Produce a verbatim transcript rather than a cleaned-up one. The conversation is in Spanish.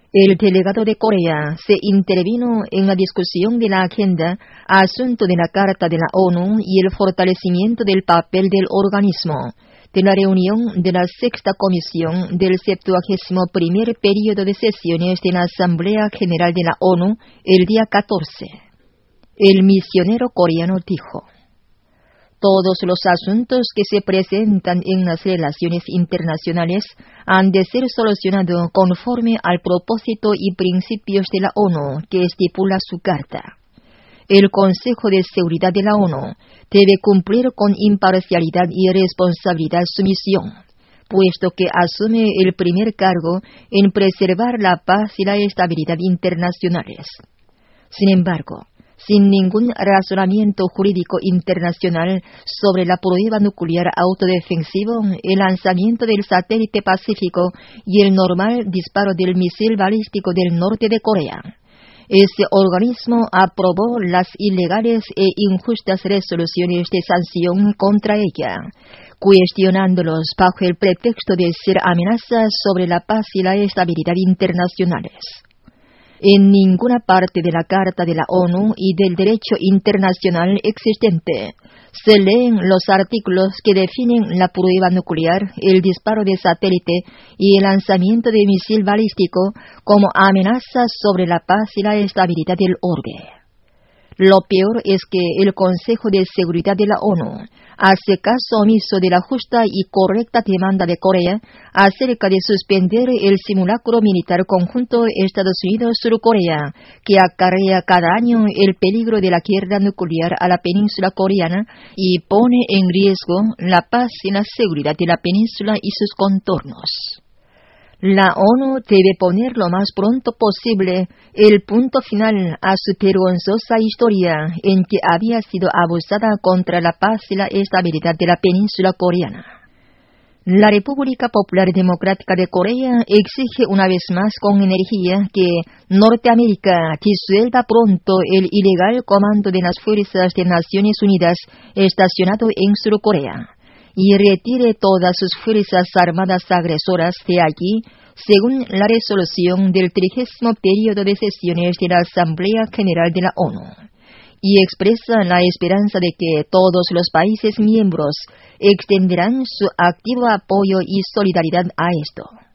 El delegado de Corea se intervino en la discusión de la agenda, asunto de la Carta de la ONU y el fortalecimiento del papel del organismo, de la reunión de la Sexta Comisión del septuagésimo primer Período de Sesiones de la Asamblea General de la ONU el día catorce. El misionero coreano dijo: todos los asuntos que se presentan en las relaciones internacionales han de ser solucionados conforme al propósito y principios de la ONU que estipula su carta. El Consejo de Seguridad de la ONU debe cumplir con imparcialidad y responsabilidad su misión, puesto que asume el primer cargo en preservar la paz y la estabilidad internacionales. Sin embargo, sin ningún razonamiento jurídico internacional sobre la prueba nuclear autodefensivo, el lanzamiento del satélite Pacífico y el normal disparo del misil balístico del norte de Corea, ese organismo aprobó las ilegales e injustas resoluciones de sanción contra ella, cuestionándolos bajo el pretexto de ser amenazas sobre la paz y la estabilidad internacionales. En ninguna parte de la Carta de la ONU y del derecho internacional existente se leen los artículos que definen la prueba nuclear, el disparo de satélite y el lanzamiento de misil balístico como amenazas sobre la paz y la estabilidad del orbe. Lo peor es que el Consejo de Seguridad de la ONU hace caso omiso de la justa y correcta demanda de Corea acerca de suspender el simulacro militar conjunto Estados Unidos-Sur-Corea, que acarrea cada año el peligro de la guerra nuclear a la península coreana y pone en riesgo la paz y la seguridad de la península y sus contornos. La ONU debe poner lo más pronto posible el punto final a su vergonzosa historia en que había sido abusada contra la paz y la estabilidad de la península coreana. La República Popular Democrática de Corea exige una vez más con energía que Norteamérica disuelva pronto el ilegal comando de las fuerzas de Naciones Unidas estacionado en Sur Corea y retire todas sus fuerzas armadas agresoras de allí, según la resolución del trigésimo período de sesiones de la Asamblea General de la ONU, y expresa la esperanza de que todos los países miembros extenderán su activo apoyo y solidaridad a esto.